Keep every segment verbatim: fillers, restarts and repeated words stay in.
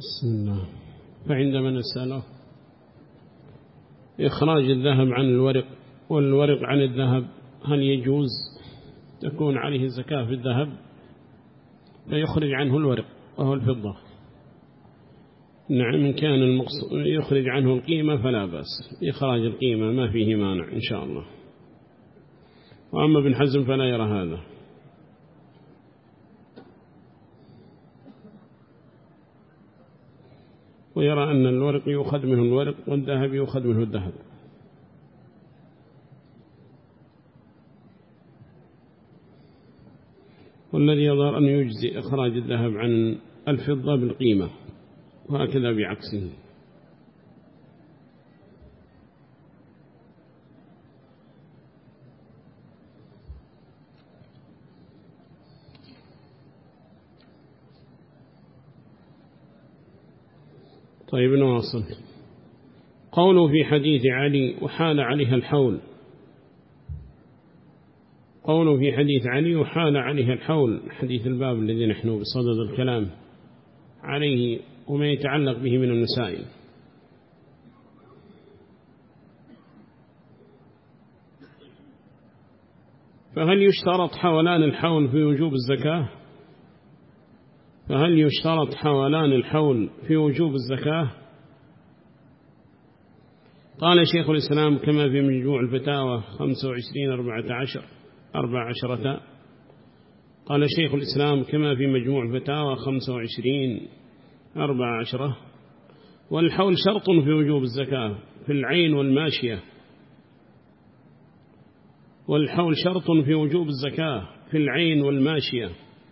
بسم الله. فعندما نسأله إخراج الذهب عن الورق والورق عن الذهب هل يجوز تكون عليه الزكاة في الذهب فيخرج عنه الورق وهو الفضة؟ نعم، إن كان المقصود يخرج عنه القيمة فلا بأس، إخراج القيمة ما فيه مانع إن شاء الله. وأما ابن حزم فلا يرى هذا. ويرى أن الورق يؤخذ منه الورق والذهب يؤخذ منه الذهب. والذي يظهر أن يجزي إخراج الذهب عن الفضة بالقيمة، وهكذا بعكسه. طيب نواصل. قوله في حديث علي وحال عليها الحول، قوله في حديث علي وحال عليها الحول، حديث الباب الذي نحن بصدد الكلام عليه وما يتعلق به من المسائل. فهل يشترط حولان الحول في وجوب الزكاة؟ فهل يشترط حولان الحول في وجوب الزكاة؟ قال شيخ الإسلام كما في مجموع الفتاوى خمسة وعشرين أربعة عشر أربع عشرة. قال شيخ الإسلام كما في مجموع الفتاوى خمسة وعشرين أربع عشرة: والحول شرط في وجوب الزكاة في العين والماشية. والحول شرط في وجوب الزكاة في العين والماشية،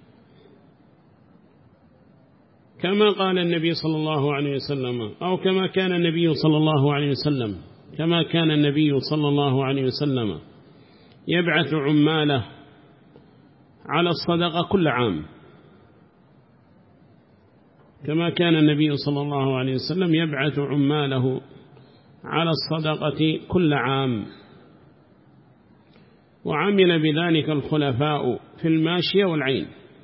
كما قال النبي صلى الله عليه وسلم، أو كما كان النبي صلى الله عليه وسلم كما كان النبي صلى الله عليه وسلم يبعث عماله على الصدقة كل عام، كما كان النبي صلى الله عليه وسلم يبعث عماله على الصدقة كل عام. وعمل بذلك الخلفاء في الماشية والعين.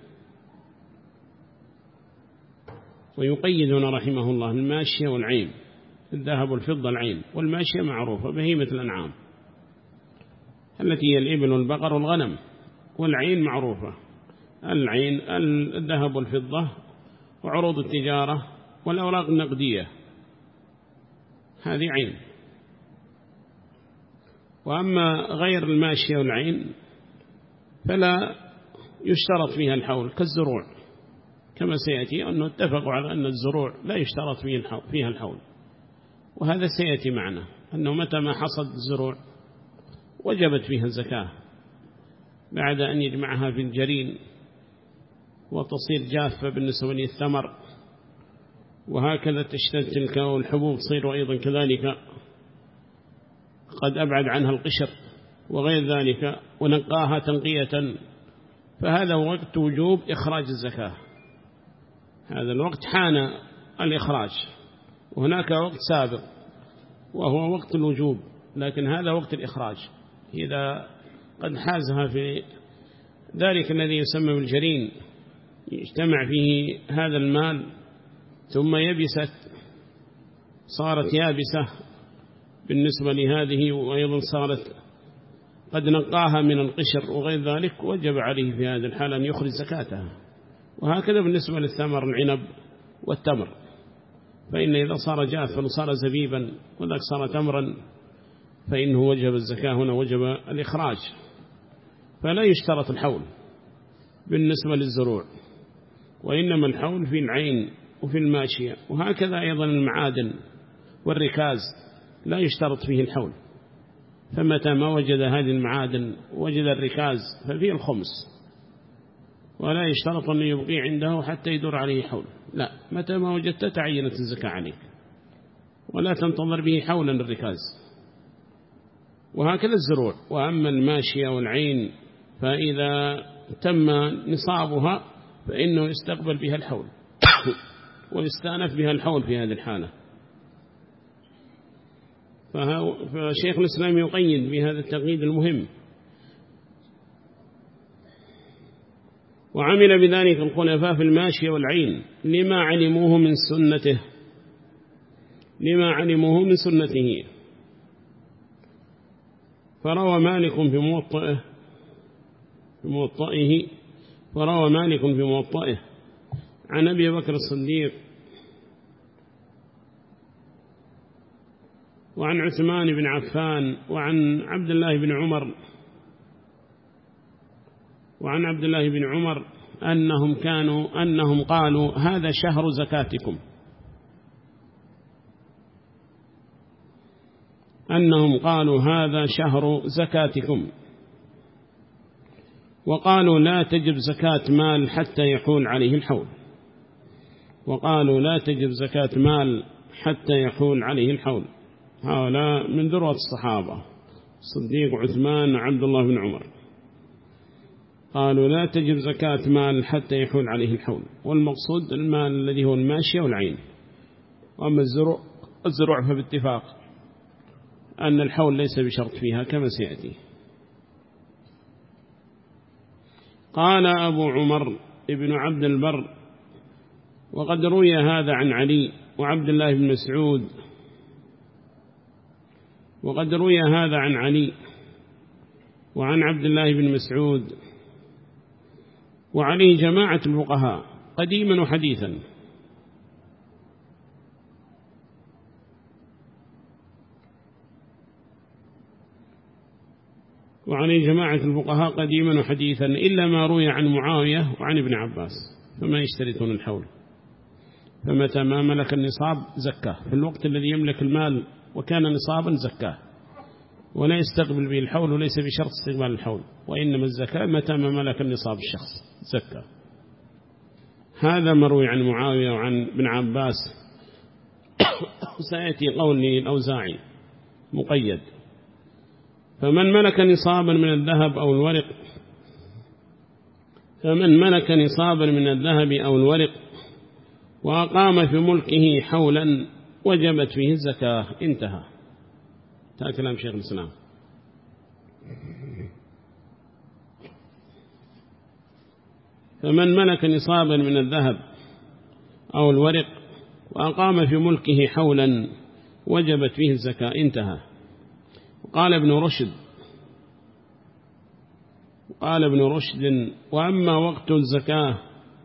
ويقيدون رحمه الله الماشية والعين، الذهب والفضة العين، والماشية معروفة بهيمة الأنعام التي هي الإبل والبقر والغنم، والعين معروفة العين الذهب والفضة وعروض التجارة والأوراق النقدية، هذه عين. وأما غير الماشية والعين فلا يشترط فيها الحول كالزروع، كما سيأتي أنه اتفقوا على أن الزروع لا يشترط فيها الحول، وهذا سيأتي معنا أنه متى ما حصد الزروع وجبت فيها الزكاة بعد أن يجمعها في الجرين وتصير جافة بالنسبة للثمر، وهكذا تشتد تلك والحبوب تصير أيضا كذلك قد أبعد عنها القشر وغير ذلك ونقاها تنقية، فهذا وقت وجوب إخراج الزكاة. هذا الوقت حان الإخراج، وهناك وقت سابق وهو وقت الوجوب، لكن هذا وقت الإخراج إذا قد حازها في ذلك الذي يسمى بالجرين، يجتمع فيه هذا المال ثم يبست صارت يابسة بالنسبة لهذه، وأيضا صارت قد نقاها من القشر وغير ذلك، وجب عليه في هذا الحال أن يخرج زكاتها. وهكذا بالنسبة للثمر العنب والتمر، فإن إذا صار جافا وصار زبيبا وذلك صار تمرا فإنه وجب الزكاة، هنا وجب الإخراج. فلا يشترط الحول بالنسبة للزروع، وإنما الحول في العين وفي الماشية. وهكذا أيضا المعادن والركاز لا يشترط فيه الحول، فمتى ما وجد هذه المعادن وجد الركاز ففيه الخمس، ولا يشترط أن يبقي عنده حتى يدور عليه حول، لا، متى ما وجدت تعينت الزكاة عليك، ولا تنتظر به حولا الركاز. وهكذا الزروع. وأما الماشية والعين فإذا تم نصابها فإنه يستقبل بها الحول ويستأنف بها الحول في هذه الحالة. فشيخ الإسلام يقيد بهذا التقييد المهم. وعمل بذلك الخلفاء في الماشية والعين لما علموه من سنته لما علموه من سنته فروى مالك في موطئه في موطئه فروى مالك في موطئه عن أبي بكر الصديق وعن عثمان بن عفان وعن عبد الله بن عمر وعن عبد الله بن عمر أنهم كانوا أنهم قالوا هذا شهر زكاتكم أنهم قالوا هذا شهر زكاتكم وقالوا لا تجب زكاة مال حتى يحول عليه الحول وقالوا لا تجب زكاة مال حتى يحول عليه الحول. هؤلاء من ذروة الصحابة الصديق وعثمان وعبد الله بن عمر قالوا لا تجب زكاة مال حتى يحول عليه الحول، والمقصود المال الذي هو الماشية والعين. وأما الزروع الزروع فباتفاق أن الحول ليس بشرط فيها كما سيأتي. قال أبو عمر ابن عبد البر وقد روي هذا عن علي وعبد الله بن مسعود وقد روي هذا عن علي وعن عبد الله بن مسعود وعليه جماعة الفقهاء قديما وحديثا. وعليه جماعة الفقهاء قديما وحديثا إلا ما روي عن معاوية وعن ابن عباس فما يشترطون الحول. فمتى ما ملك النصاب زكاه في الوقت الذي يملك المال وكان نصابا زكاه ولا يستقبل به الحول وليس بشرط استقبال الحول، وإنما الزكاة متى ما ملك النصاب الشخص زكاه. هذا مروي عن معاوية وعن ابن عباس. سيأتي قول الأوزاعي مقيد فمن ملك نصابا من الذهب أو الورق فمن ملك نصابا من الذهب أو الورق وأقام في ملكه حولا وجبت فيه الزكاة. انتهى. تا كلام شيخ الإسلام. فمن ملك نصابا من الذهب أو الورق وأقام في ملكه حولا وجبت فيه الزكاة. انتهى. قال ابن رشد قال ابن رشد وأما وقت الزكاة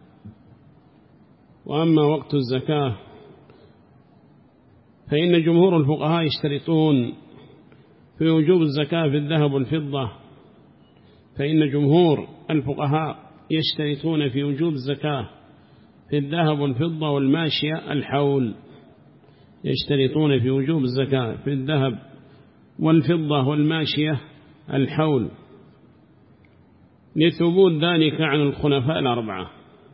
وأما وقت الزكاة فإن جمهور الفقهاء يشترطون في وجوب الزكاة في الذهب والفضة فإن جمهور الفقهاء يشترطون في وجوب الزكاة في الذهب والفضة والماشية الحول. يشترطون في وجوب الزكاة في الذهب والفضة والماشية الحول لثبوت ذلك عن الخلفاء الأربعة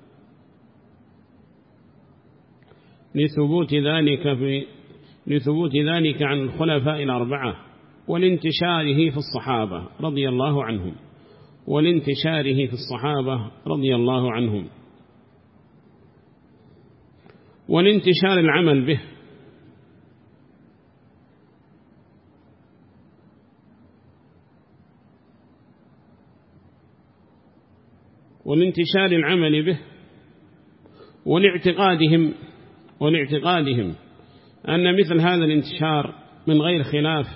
لثبوت ذلك في لثبوت ذلك عن الخلفاء الأربعة والانتشاره في الصحابة رضي الله عنهم والانتشاره في الصحابة رضي الله عنهم والانتشار العمل به والانتشار العمل به ولاعتقادهم ولاعتقادهم أن مثل هذا الانتشار من غير خلاف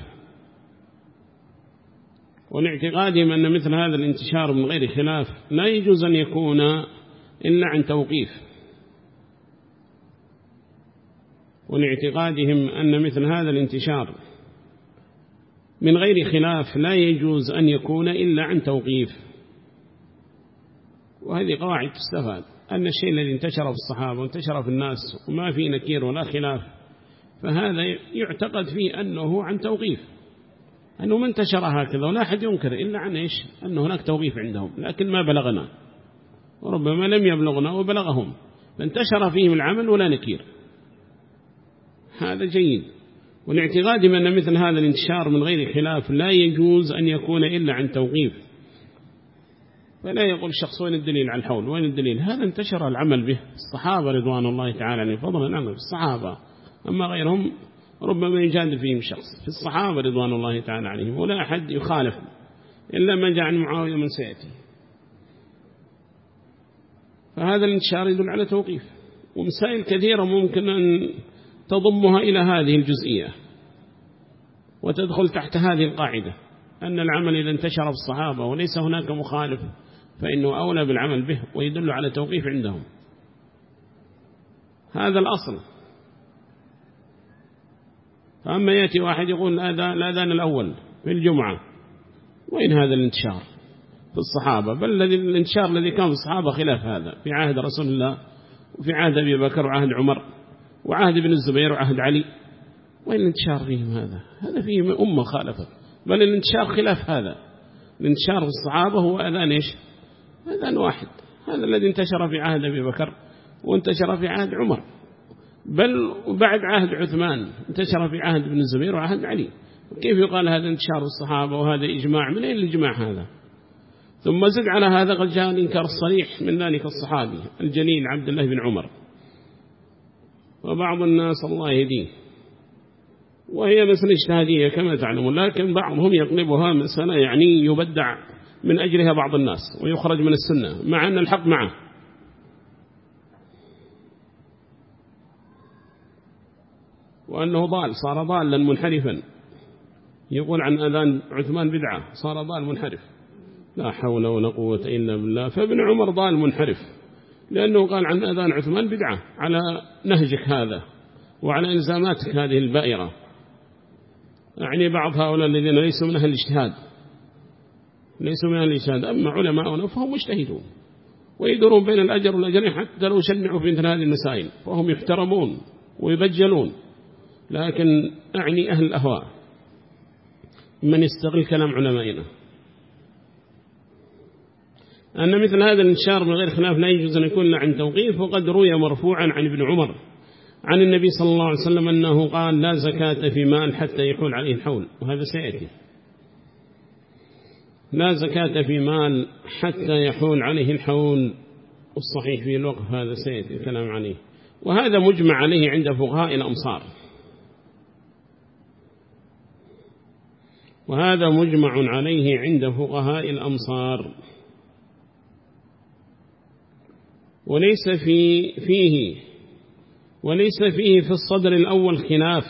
ولاعتقادهم أن مثل هذا الانتشار من غير خلاف لا يجوز أن يكون إلا عن توقيف ولاعتقادهم أن مثل هذا الانتشار من غير خلاف لا يجوز أن يكون إلا عن توقيف. وهذه قواعد تستفاد أن الشيء الذي انتشر في الصحابة وانتشر في الناس وما في نكير ولا خلاف فهذا يعتقد فيه أنه عن توقيف أنه ما انتشر هكذا ولا أحد ينكر إلا عن إيش أن هناك توقيف عندهم لكن ما بلغنا وربما لم يبلغنا وبلغهم فانتشر فيهم العمل ولا نكير. هذا جيد. والاعتقاد أن مثل هذا الانتشار من غير خلاف لا يجوز أن يكون إلا عن توقيف. فلا يقول الشخص وين الدليل على الحول وين الدليل هذا انتشر العمل به الصحابة رضوان الله تعالى عنهم فضلا عنهم الصحابة أما غيرهم ربما يجادل فيهم شخص في الصحابة رضوان الله تعالى عليهم ولا أحد يخالف إلا ما جاء عن معاوية من سيأتي. فهذا الانتشار يدل على توقيف. ومسائل كثيرة ممكن أن تضمها إلى هذه الجزئية وتدخل تحت هذه القاعدة، أن العمل إذا انتشر في الصحابة وليس هناك مخالف فإنه أولى بالعمل به ويدل على توقيف عندهم. هذا الأصل. فأما يأتي واحد يقول الأذان الأول في الجمعة، وين هذا الانتشار في الصحابة؟ بل الذي الانتشار الذي كان في الصحابة خلاف هذا في عهد رسول الله وفي عهد أبي بكر وعهد عمر وعهد ابن الزبير وعهد علي. وين الانتشار فيهم هذا؟ هذا فيه أمة خالفت. بل الانتشار خلاف هذا. الانتشار في الصحابة هو أذان إيش؟ أذان واحد، هذا الذي انتشر في عهد أبي بكر وانتشر في عهد عمر، بل بعد عهد عثمان انتشر في عهد ابن الزبير وعهد علي. كيف يقال هذا انتشار الصحابة وهذا إجماع؟ من أين الإجماع هذا؟ ثم زد على هذا قد جاء الإنكار الصريح من ذلك الصحابي الجليل عبد الله بن عمر. وبعض الناس الله يهديه، وهي مسألة اجتهادية كما تعلمون، لكن بعضهم يقلبها مسألة يعني يبدع من أجلها بعض الناس ويخرج من السنة مع أن الحق معه. وأنه ضال، صار ضالا منحرفا، يقول عن أذان عثمان بدعة، صار ضال منحرف. لا حول ولا قوة إلا بالله. فابن عمر ضال منحرف لأنه قال عن أذان عثمان بدعة على نهجك هذا وعلى إلزاماتك هذه البائرة. يعني بعض هؤلاء الذين ليسوا من أهل الاجتهاد ليسوا من أهل الاجتهاد، أما علماء فهم مجتهدون ويدرون بين الأجر والأجرين حتى لو شنعوا في مثل هذه المسائل فهم يحترمون ويبجلون. لكن أعني أهل الأهواء من يستغل كلام علمائنا أن مثل هذا الانتشار من غير خلاف لا يجوز أن يكون عن توقيف. وقد روي مرفوعا عن ابن عمر عن النبي صلى الله عليه وسلم أنه قال لا زكاة في مال حتى يحول عليه الحول، وهذا سيأتي. لا زكاة في مال حتى يحول عليه الحول، والصحيح في الوقف هذا سيأتي الكلام عليه. وهذا مجمع عليه عند فقهاء الأمصار، وهذا مجمع عليه عند فقهاء الأمصار. وليس في فيه وليس فيه في الصدر الأول خلاف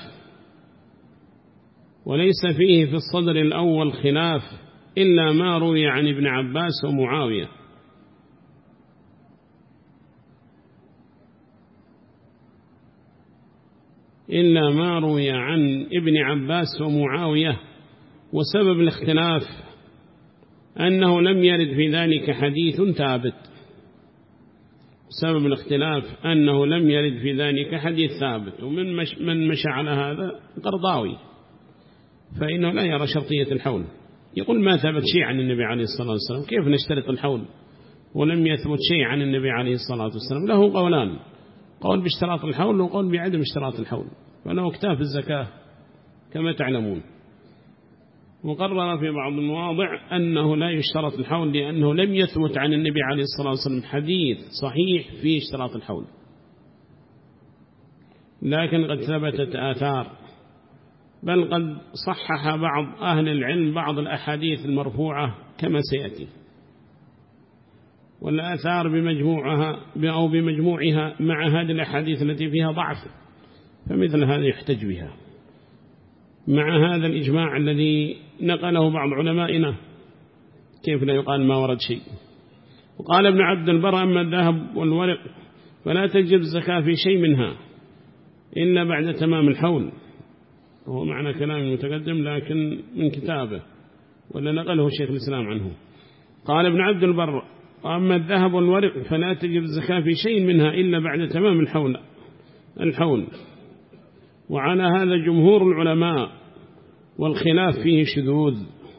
وليس فيه في الصدر الأول خلاف إلا ما روي عن ابن عباس ومعاوية. إلا ما روي عن ابن عباس ومعاوية. وسبب الاختلاف أنه لم يرد في ذلك حديث ثابت. سبب الاختلاف أنه لم يرد في ذلك حديث ثابت. ومن مش من مشى على هذا قرضاوي، فإنه لا يرى شرطية الحول، يقول ما ثبت شيء عن النبي عليه الصلاة والسلام، كيف نشترط الحول ولم يثبت شيء عن النبي عليه الصلاة والسلام؟ له قولان، قول باشتراط الحول وقول بعدم اشتراط الحول. فله اكتاف الزكاة كما تعلمون. مقرر في بعض المواضع أنه لا يشترط الحول لأنه لم يثبت عن النبي عليه الصلاة والسلام حديث صحيح في اشتراط الحول، لكن قد ثبتت آثار، بل قد صحح بعض أهل العلم بعض الأحاديث المرفوعة كما سيأتي. والآثار بمجموعها أو بمجموعها مع هذه الأحاديث التي فيها ضعف فمثل هذا يحتج بها مع هذا الإجماع الذي نقله بعض علمائنا، كيف لا يقال ما ورد شيء. وقال ابن عبد البر أما الذهب والورق فلا تجب الزكاة في شيء منها إلا بعد تمام الحول. وهو معنى كلام المتقدم لكن من كتابه ولا نقله شيخ الإسلام عنه. قال ابن عبد البر أما الذهب والورق فلا تجب الزكاة في شيء منها إلا بعد تمام الحول الحول وعلى هذا جمهور العلماء، والخلاف فيه شذوذ.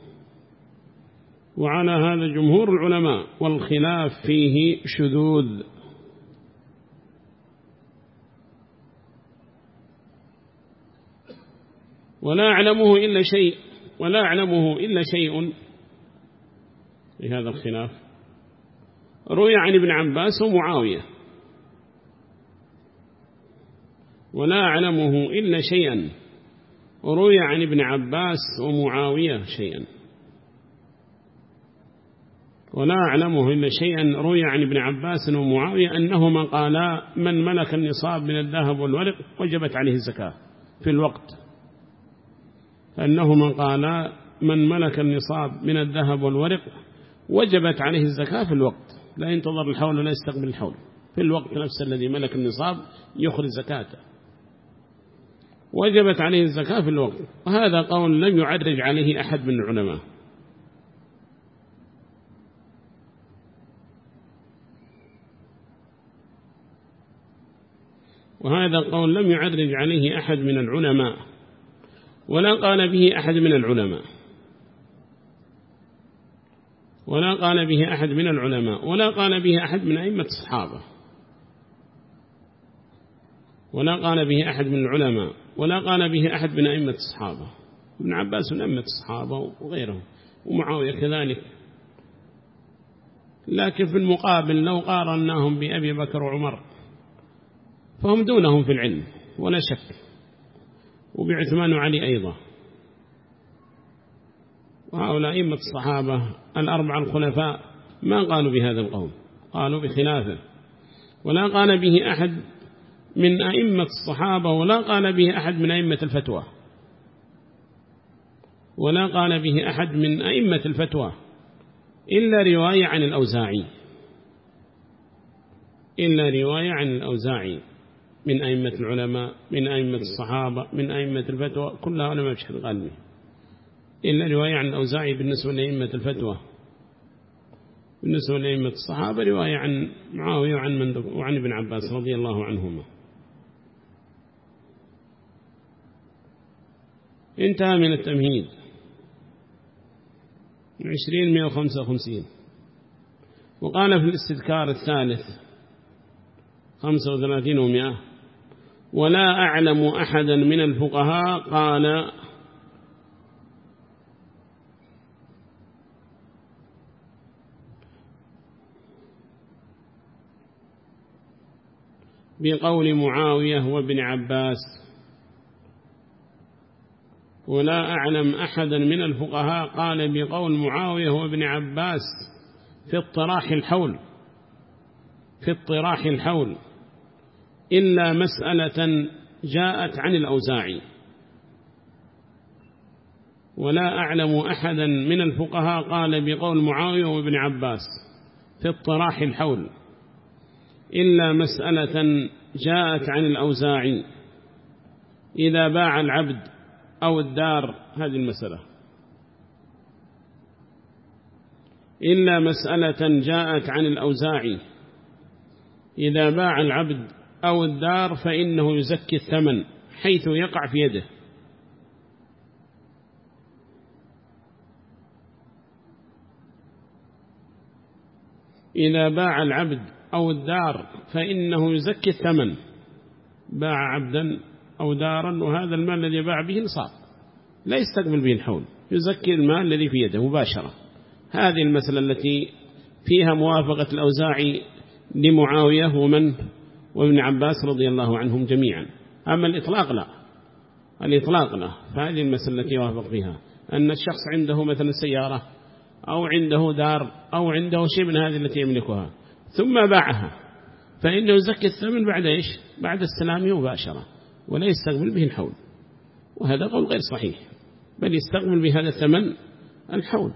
وعلى هذا جمهور العلماء والخلاف فيه شذوذ. ولا أعلمه إلا شيء ولا أعلمه إلا شيء في هذا الخلاف روي عن ابن عباس ومعاوية. ولا أعلمه إلا شيئا روي عن ابن عباس ومعاوية شيئا. ولا أعلمه إلا شيئا روي عن ابن عباس ومعاوية أنهما قالا من ملك النصاب من الذهب والورق وجبت عليه الزكاة في الوقت، أنهما قالا من ملك النصاب من الذهب والورق وجبت عليه الزكاة في الوقت، لا ينتظر الحول ولا يستقبل الحول، في الوقت نفس الذي ملك النصاب يخرج زكاته، وجبت عليه الزكاة في الوقت. وهذا قول لم يعرج عليه أحد من العلماء. وهذا قول لم يعرج عليه أحد من العلماء، ولا قال به أحد من العلماء ولا قال به أحد من العلماء ولا قال به أحد من أئمة الصحابة ولا قال به أحد من العلماء ولا قال به أحد من أئمة الصحابة. ابن عباس من أئمة الصحابة وغيرهم، ومعاوية كذلك. لكن في المقابل لو قارناهم بأبي بكر وعمر فهم دونهم في العلم ولا شك، وبعثمان وعلي أيضا. وهؤلاء أئمة الصحابة الأربعة الخلفاء ما قالوا بهذا القول، قالوا بخلافه. ولا قال به أحد من أئمة الصحابة ولا قال به أحد من أئمة الفتوى ولا قال به أحد من أئمة الفتوى إلا رواية عن الأوزاعي إلا رواية عن الأوزاعي من أئمة العلماء، من أئمة الصحابة، من أئمة الفتوى، كلها علماء بشحن قلبي، إلا رواية عن الأوزاعي بالنسبة لأئمة الفتوى. بالنسبة لأئمة الصحابة رواية عن معاوية وعن, من وعن ابن عباس رضي الله عنهما. انتهى من التمهيد. عشرين مئة وخمسة وخمسين. وقال في الاستذكار الثالث خمسة وثلاثين ومئة: ولا أعلم أحدا من الفقهاء قال بقول معاوية وابن عباس ولا أعلم أحدا من الفقهاء قال بقول معاوية وابن عباس في اطراح الحول في اطراح الحول إلا مسألة جاءت عن الأوزاعي. ولا أعلم أحدا من الفقهاء قال بقول معاوية وابن عباس في اطراح الحول إلا مسألة جاءت عن الأوزاعي إذا باع العبد أو الدار. هذه المسألة إلا مسألة جاءت عن الأوزاعي إذا باع العبد أو الدار فإنه يزكي الثمن حيث يقع في يده. إذا باع العبد أو الدار فإنه يزكي الثمن، باع عبدا أو دارا وهذا المال الذي باع به نصاب لا يستقبل به الحول، يزكي المال الذي في يده مباشرة. هذه المسألة التي فيها موافقة الأوزاعي لمعاوية ومن وابن عباس رضي الله عنهم جميعا. أما الإطلاق لا، الإطلاق لا. فهذه المسألة التي يوافق فيها أن الشخص عنده مثلا سيارة أو عنده دار أو عنده شيء من هذه التي يملكها ثم باعها فإنه يزكي الثمن بعد إيش؟ بعد السلام مباشرة ولا يستقبل به الحول. وهذا قول غير صحيح، بل يستقبل بهذا الثمن الحول.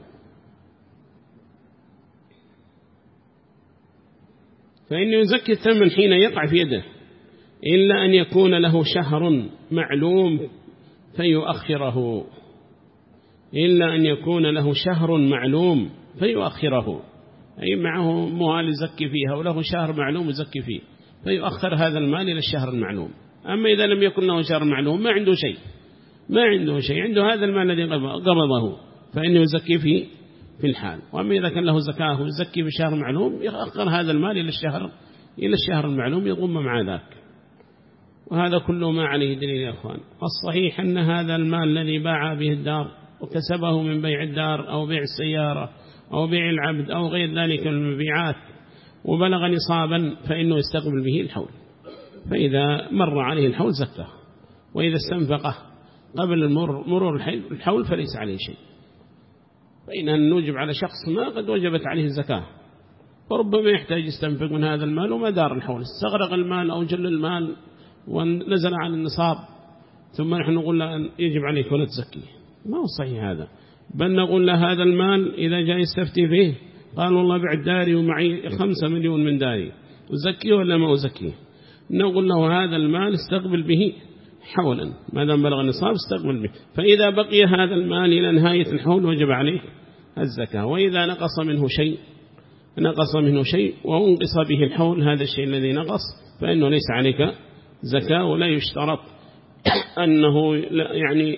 فإنه يزكي الثمن حين يقع في يده إلا أن يكون له شهر معلوم فيؤخره إلا أن يكون له شهر معلوم فيؤخره، أي معه مال يزكي فيها وله شهر معلوم يزكي فيه فيؤخر هذا المال إلى الشهر المعلوم. أما إذا لم يكن له شهر معلوم ما عنده شيء ما عنده شيء عنده هذا المال الذي قبضه فإنه يزكي فيه في الحال. وأما إذا كان له زكاة ويزكي بشهر معلوم يؤخر هذا المال إلى الشهر إلى الشهر المعلوم يضم مع ذاك. وهذا كله ما عليه دليل يا أخوان. الصحيح أن هذا المال الذي باع به الدار وكسبه من بيع الدار أو بيع السيارة أو بيع العبد أو غير ذلك من المبيعات وبلغ نصابا فإنه يستقبل به الحول، فإذا مر عليه الحول زكاه، وإذا استنفقه قبل مرور الحول فليس عليه شيء. فإن أن نوجب على شخص ما قد وجبت عليه الزكاة، فربما يحتاج يستنفق من هذا المال وما دار الحول، استغرق المال أو جل المال ونزل عن النصاب، ثم نحن نقول له أن يجب عليك ولا تزكيه، ما هو صحيح هذا. بل نقول له هذا المال إذا جاء يستفتي فيه قال والله بعد داري ومعي خمسة مليون من داري، أزكيه ولا ما أزكيه؟ نقول له هذا المال استقبل به حولا، ما دام بلغ النصاب استقبل به، فإذا بقي هذا المال إلى نهاية الحول وجب عليه الزكاة، وإذا نقص منه شيء نقص منه شيء وانقص به الحول، هذا الشيء الذي نقص فإنه ليس عليك زكاة، ولا يشترط أنه لا يعني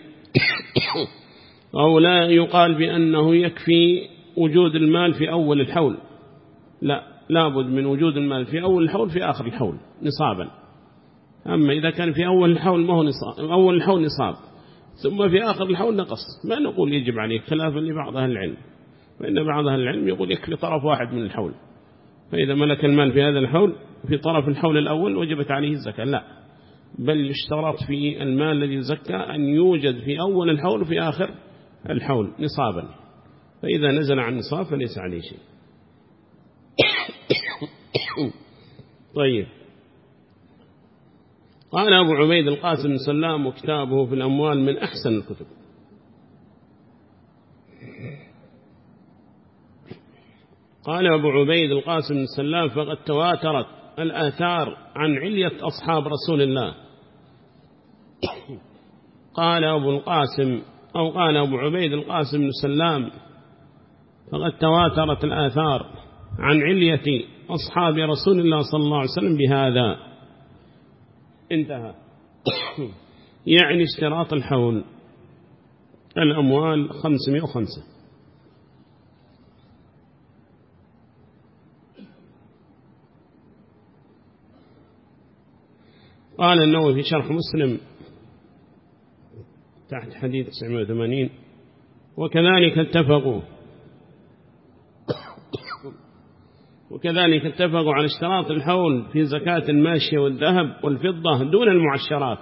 أو لا يقال بأنه يكفي وجود المال في أول الحول، لا، لابد من وجود المال في أول الحول في آخر الحول نصابا. أما إذا كان في أول الحول ما هو نصاب، أول الحول نصاب ثم في آخر الحول نقص، ما نقول يجب عليه، خلافا لبعض أهل العلم، فإن بعض أهل العلم يقول يكفي طرف واحد من الحول، فإذا ملك المال في هذا الحول في طرف الحول الأول وجبت عليه الزكاة، لا، بل يشترط في المال الذي يزكى أن يوجد في أول الحول وفي آخر الحول نصابا، فإذا نزل عن نصاب فليس عليه شيء. طيب، قال أبو عبيد القاسم بن سلام وكتابه في الأموال من أحسن الكتب. قال أبو عبيد القاسم بن سلام فقد تواترت الآثار عن علية أصحاب رسول الله. قال أبو القاسم أو قال أبو عبيد القاسم بن سلام فقد تواترت الآثار عن علية أصحاب رسول الله صلى الله عليه وسلم بهذا، انتهى. يعني اشتراط الحول الأموال خمسمائة وخمسة. قال النووي في شرح مسلم تحت حديث تسعمائة وثمانين وكذلك اتفقوا وكذلك اتفقوا على اشتراط الحول في زكاة الماشية والذهب والفضة دون المعشرات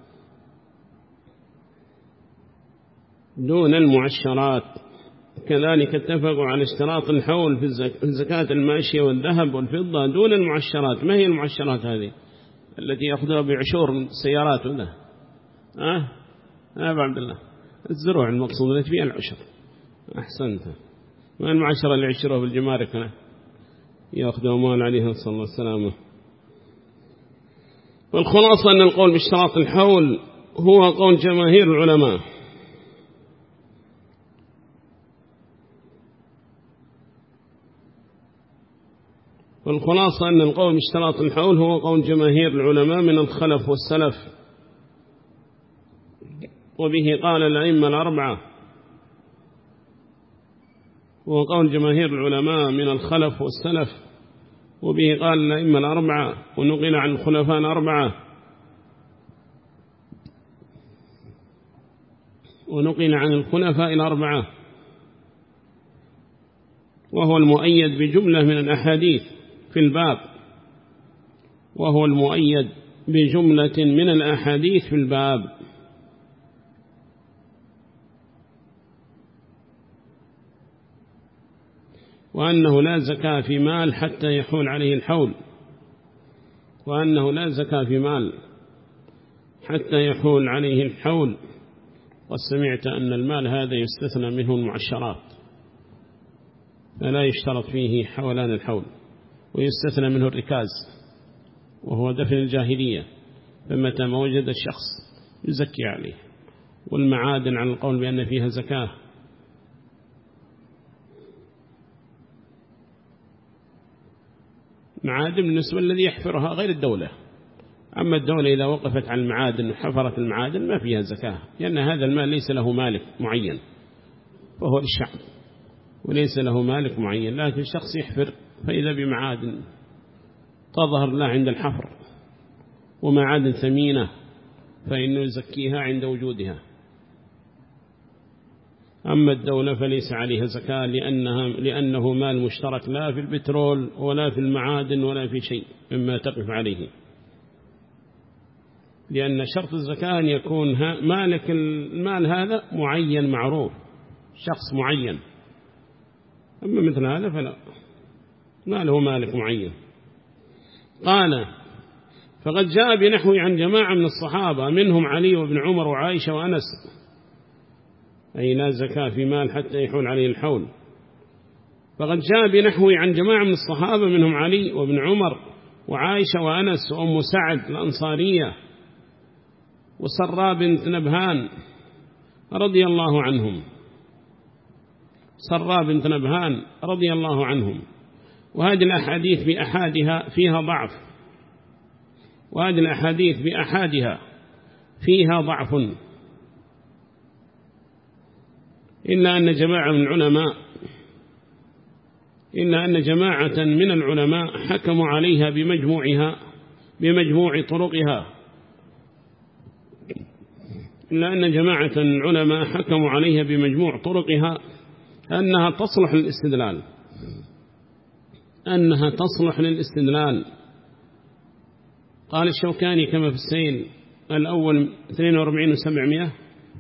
دون المعشرات كذلك اتفقوا على اشتراط الحول في زكاة الماشية والذهب والفضة دون المعشرات. ما هي المعشرات هذه التي يأخذها بعشور من السيارات ولا أه أبو عبد الله؟ الزروع المقصود التي فيها العشر. أحسنت. ما المعشرة اللي عشروها بالجمارك يأخذوا أموال عليها صلى الله عليه وسلم. والخلاصة أن القول باشتراط الحول هو قول جماهير العلماء، والخلاصة أن القول باشتراط الحول هو قول جماهير العلماء من الخلف والسلف، وبه قال الأئمة الأربعة، وقول جماهير العلماء من الخلف والسلف، وبه قال الأئمة الأربعة، ونقل عن الخلفاء الأربعة، ونقل عن الخلفاء الأربعة، وهو المؤيد بجملة من الأحاديث في الباب وهو المؤيد بجملة من الأحاديث في الباب. وأنه لا زكاة في مال حتى يحول عليه الحول وأنه لا زكاة في مال حتى يحول عليه الحول. وسمعت أن المال هذا يستثنى منه المعشرات، فلا يشترط فيه حولان الحول، ويستثنى منه الركاز وهو دفن الجاهلية، فمتى ما وجد الشخص يزكي عليه. والمعادن على القول بأن فيها زكاة، معادن بالنسبة الذي يحفرها غير الدولة، أما الدولة إذا وقفت على المعادن وحفرت المعادن ما فيها زكاة، لأن هذا المال ليس له مالك معين فهو للشعب وليس له مالك معين. لكن الشخص يحفر فإذا بمعادن تظهر له عند الحفر ومعادن ثمينة فإنه يزكيها عند وجودها. أما الدولة فليس عليها زكاة لأنها لأنه مال مشترك لا في البترول ولا في المعادن ولا في شيء مما تقف عليه، لأن شرط الزكاة أن يكون مالك المال هذا معين معروف، شخص معين أما مثل هذا فلا، ما له مالك معين. قال فقد جاء بنحو عن جماعة من الصحابة منهم علي وابن عمر وعائشة وأنس، أي لا زكاة في مال حتى يحول عليه الحول. فقد جاء بنحو عن جماعة من الصحابة منهم علي وابن عمر وعائشة وأنس وأم سعد الأنصارية وسراء بنت نبهان رضي الله عنهم، سراء بنت نبهان رضي الله عنهم. وهذه الأحاديث بأحادها فيها ضعف، وهذه الأحاديث بأحادها فيها ضعف، إلا أن جماعة من العلماء إلا أن جماعة من العلماء حكموا عليها بمجموعها بمجموع طرقها إلا أن جماعة من العلماء حكموا عليها بمجموع طرقها أنها تصلح للاستدلال أنها تصلح للاستدلال. قال الشوكاني كما في السيل الأول اثنين وأربعين وسبعمائة،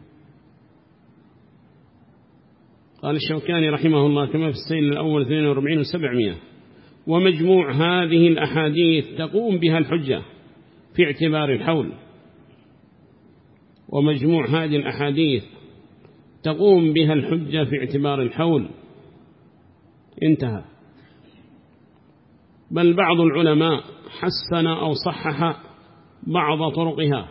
قال الشوكاني رحمه الله كما في السيل الأول اثنين وأربعين وسبعمائة: ومجموع هذه الأحاديث تقوم بها الحجة في اعتبار الحول. ومجموع هذه الأحاديث تقوم بها الحجة في اعتبار الحول. انتهى. بل بعض العلماء حسن أو صحح بعض طرقها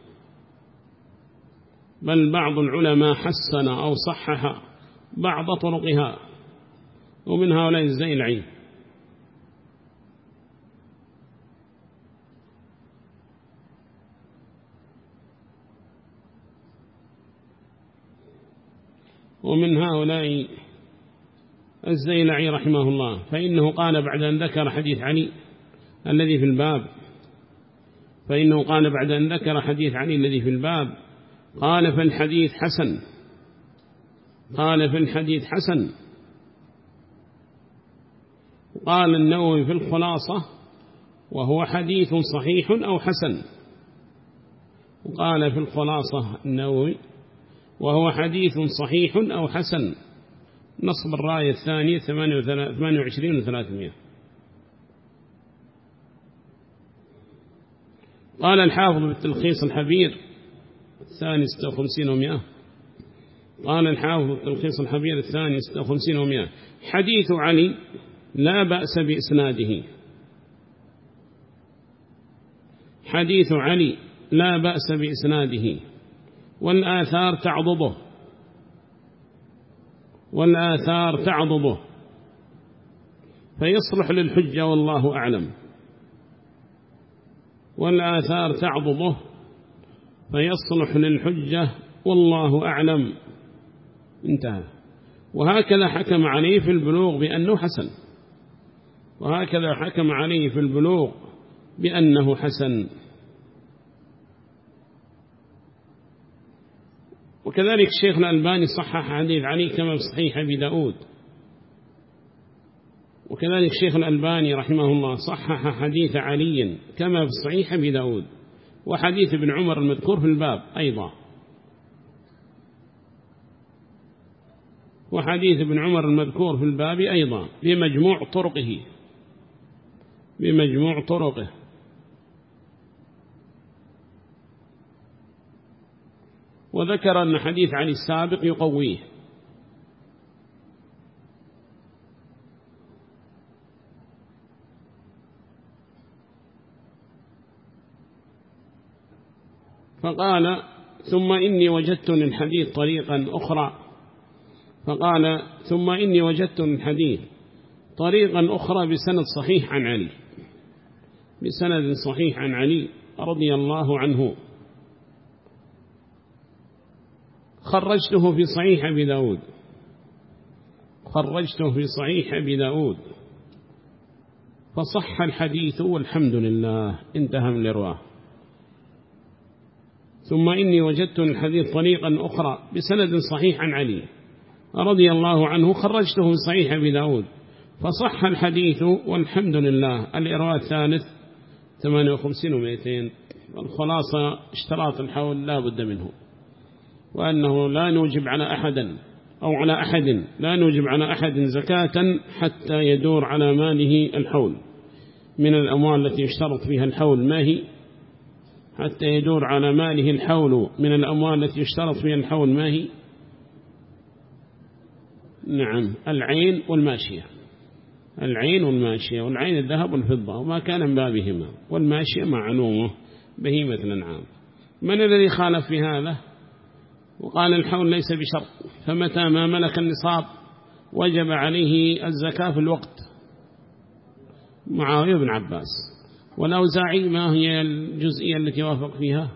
بل بعض العلماء حسن أو صحح بعض طرقها، ومن هؤلاء الزيلعي. ومن هؤلاء الزيلعي رحمه الله، فإنه قال بعد أن ذكر حديث علي الذي في الباب فإنه قال بعد أن ذكر حديث علي الذي في الباب قال في الحديث حسن قال في الحديث حسن قال النووي في الخلاصة وهو حديث صحيح أو حسن. وقال في الخلاصة النووي وهو حديث صحيح أو حسن، نصب الراية الثانية ثمانية وعشرين وثلاثمائة. قال الحافظ بالتلخيص الحبير الثاني ستة وخمسين ومئة قال الحافظ بالتلخيص الحبير الثاني ستة وخمسين ومئة: حديث علي لا بأس بإسناده حديث علي لا بأس بإسناده والآثار تعضده والآثار تعضده فيصلح للحجة والله أعلم. والآثار تعضده فيصلح للحجة والله أعلم. انتهى. وهكذا حكم عليه في البلوغ بأنه حسن وهكذا حكم عليه في البلوغ بأنه حسن. وكذلك الشيخ الألباني صحح حديث علي كما في صحيح أبي داود. وكذلك الشيخ الألباني رحمه الله صحح حديث علي كما في صحيح أبي داود، وحديث ابن عمر المذكور في الباب أيضا وحديث ابن عمر المذكور في الباب أيضا بمجموع طرقه بمجموع طرقه. وذكر أن حديث علي السابق يقويه. فقال ثم إني وجدت للحديث طريقا أخرى فقال ثم إني وجدت للحديث طريقا أخرى بسند صحيح عن علي بسند صحيح عن علي رضي الله عنه، خرجته في صحيح أبي داود خرجته في صحيح أبي داود فصح الحديث والحمد لله. انتهى من الإرواه. ثم إني وجدت الحديث طريقا أخرى بسند صحيح عن علي رضي الله عنه، خرجته في صحيح أبي داود فصح الحديث والحمد لله. الإرواه الثالث ثمانية وخمسين ومئتين. الخلاصة اشتراط الحول لا بد منه، وأنه لا نوجب على أحدا أو على أحد، لا نوجب على أحد زكاة حتى يدور على ماله الحول. من الأموال التي يشترط فيها الحول ما هي؟ حتى يدور على ماله الحول من الأموال التي يشترط فيها الحول ما هي؟ نعم، العين والماشية. العين والماشية، والعين الذهب والفضة وما كان من بابهما، والماشية معلومة بهيمة الأنعام. من الذي خالف في هذا وقال الحول ليس بشرط؟ فمتى ما ملك النصاب وجب عليه الزكاة في الوقت؟ معاوية بن عباس. والأوزاعي ما هي الجزئية التي وافق فيها؟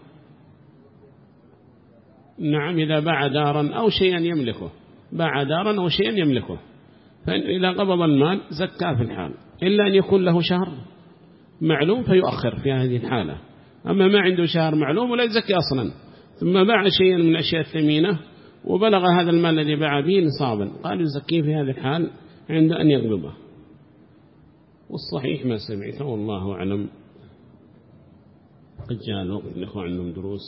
نعم، إذا باع دارا أو شيئا يملكه، باع دارا أو شيئا يملكه، فإذا قبض المال زكاه في الحال، إلا أن يكون له شهر معلوم فيؤخر في هذه الحالة. أما ما عنده شهر معلوم ولا يزكي أصلا، ثم باع شيئا من الأشياء الثمينة وبلغ هذا المال الذي باع به نصابا، قال يزكيه في هذه الحال عند أن يقبضه. والصحيح ما سمعته والله أعلم. قد جاء الوقت الإخوة عندهم دروس.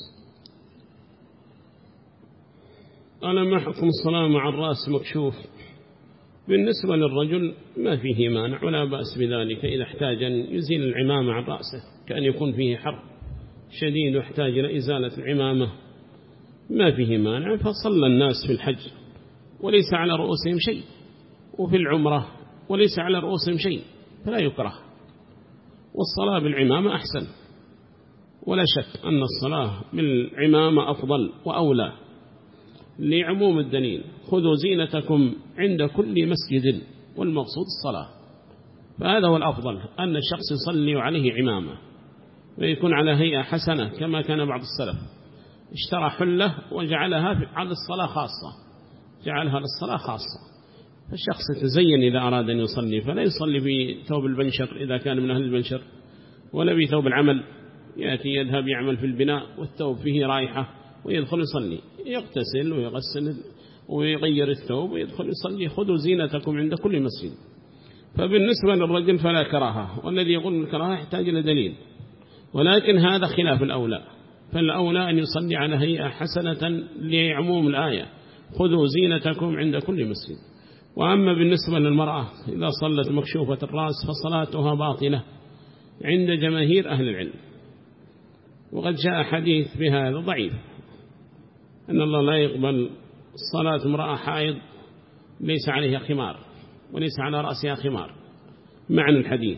قال ما حكم الصلاة مع الرأس مكشوف؟ بالنسبة للرجل ما فيه مانع ولا بأس بذلك، إذا احتاج أن يزيل العمامة عن رأسه، كأن يكون فيه حر شديد واحتاج إلى إزالة العمامة ما فيه مانع. فصلى الناس في الحج وليس على رؤوسهم شيء، وفي العمرة وليس على رؤوسهم شيء، فلا يكره. والصلاة بالعمامة أحسن، ولا شك أن الصلاة بالعمامة أفضل وأولى لعموم الدليل: خذوا زينتكم عند كل مسجد، والمقصود الصلاة. فهذا هو الأفضل، أن الشخص يصلي عليه عمامة ويكون على هيئة حسنة، كما كان بعض السلف اشترى حلة وجعلها على الصلاة خاصة، جعلها للصلاة خاصة. فالشخص يتزين إذا أراد أن يصلي، فلا يصلي بثوب البنشر إذا كان من أهل البنشر، ولا بثوب العمل يأتي يذهب يعمل في البناء والثوب فيه رائحة ويدخل يصلي. يغتسل ويغسل ويغير الثوب ويدخل يصلي. خذوا زينتكم عند كل مسجد. فبالنسبة للرجل فلا كراهة، والذي يقول الكراهة يحتاج إلى دليل، ولكن هذا خلاف الأولى. فالأولى أن يصلي على هيئة حسنة لعموم الآية: خذوا زينتكم عند كل مسجد. وأما بالنسبة للمرأة إذا صلت مكشوفة الرأس فصلاتها باطلة عند جماهير أهل العلم. وقد جاء حديث بهذا ضعيف، أن الله لا يقبل صلاة امرأة حائض ليس عليها خمار وليس على رأسها خمار، معنى الحديث.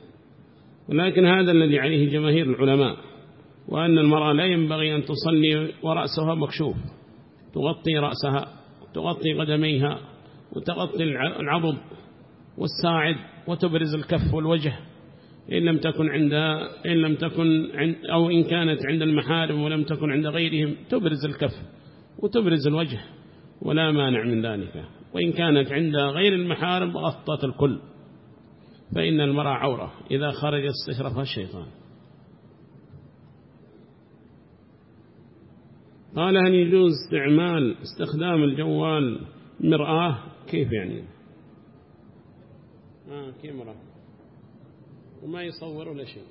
ولكن هذا الذي عليه جماهير العلماء، وأن المرأة لا ينبغي أن تصلي ورأسها مكشوف، تغطي رأسها، تغطي قدميها، وتغطي العضد والساعد، وتبرز الكف والوجه، إن لم تكن عند إن لم تكن عند أو إن كانت عند المحارم ولم تكن عند غيرهم تبرز الكف وتبرز الوجه، ولا مانع من ذلك. وإن كانت عند غير المحارم غطت الكل، فإن المرأة عورة إذا خرجت استشرفها الشيطان. قال هل يجوز استعمال استخدام الجوال مرآة؟ كيف يعني؟ آه كاميرا وما يصور ولا شيء.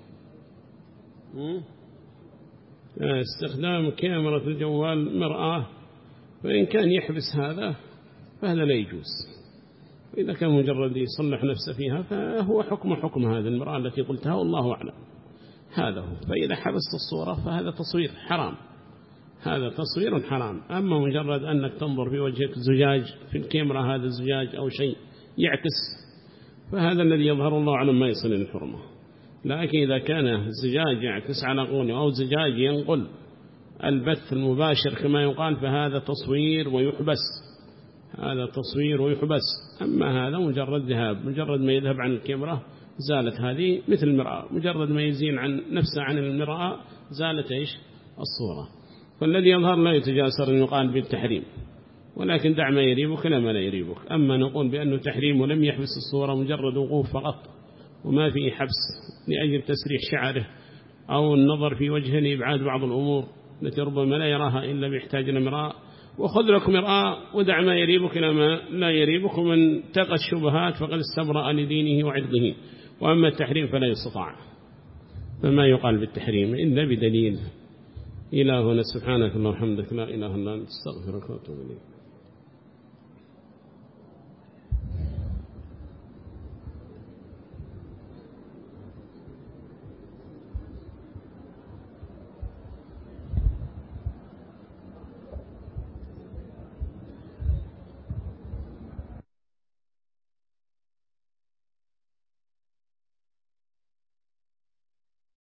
آه استخدام كاميرا الجوال مرآة، فإن كان يحبس هذا فهذا لا يجوز. إذا كان مجرد يصلح نفسه فيها فهو حكم حكم هذه المرآة التي قلتها والله أعلم. هذا هو. فإذا حبست الصورة فهذا تصوير حرام، هذا تصوير حرام. أما مجرد أنك تنظر في وجهك زجاج في الكاميرا، هذا الزجاج أو شيء يعكس، فهذا الذي يظهر الله أعلم ما يصل للحرمة. لكن إذا كان الزجاج يعكس على قونه أو زجاج ينقل البث المباشر كما يقال، فهذا تصوير ويحبس، هذا تصوير ويحبس. أما هذا مجرد ذهاب، مجرد ما يذهب عن الكاميرا زالت هذه مثل المرأة، مجرد ما يزين عن نفسه عن المرأة زالت إيش الصورة. فالذي يظهر لا يتجاسر أن يقال بالتحريم، ولكن دع ما يريبك لما لا يريبك. أما نقول بأنه تحريم ولم يحبس الصورة، مجرد وقوف فقط وما فيه حبس لأجل تسريح شعره أو النظر في وجهه لإبعاد بعض الأمور التي ربما لا يراها إلا بيحتاج لمرآة. وخذ لك مرآة ودع ما يريبك لما لا يريبك، ومن تقى الشبهات فقد استبرأ لدينه وعرضه. وأما التحريم فلا يستطاع، فما يقال بالتحريم إلا بدليل. إلهنا سبحانك اللهم وبحمدك لا إله إلا أنت استغفرك وأتوب إليك.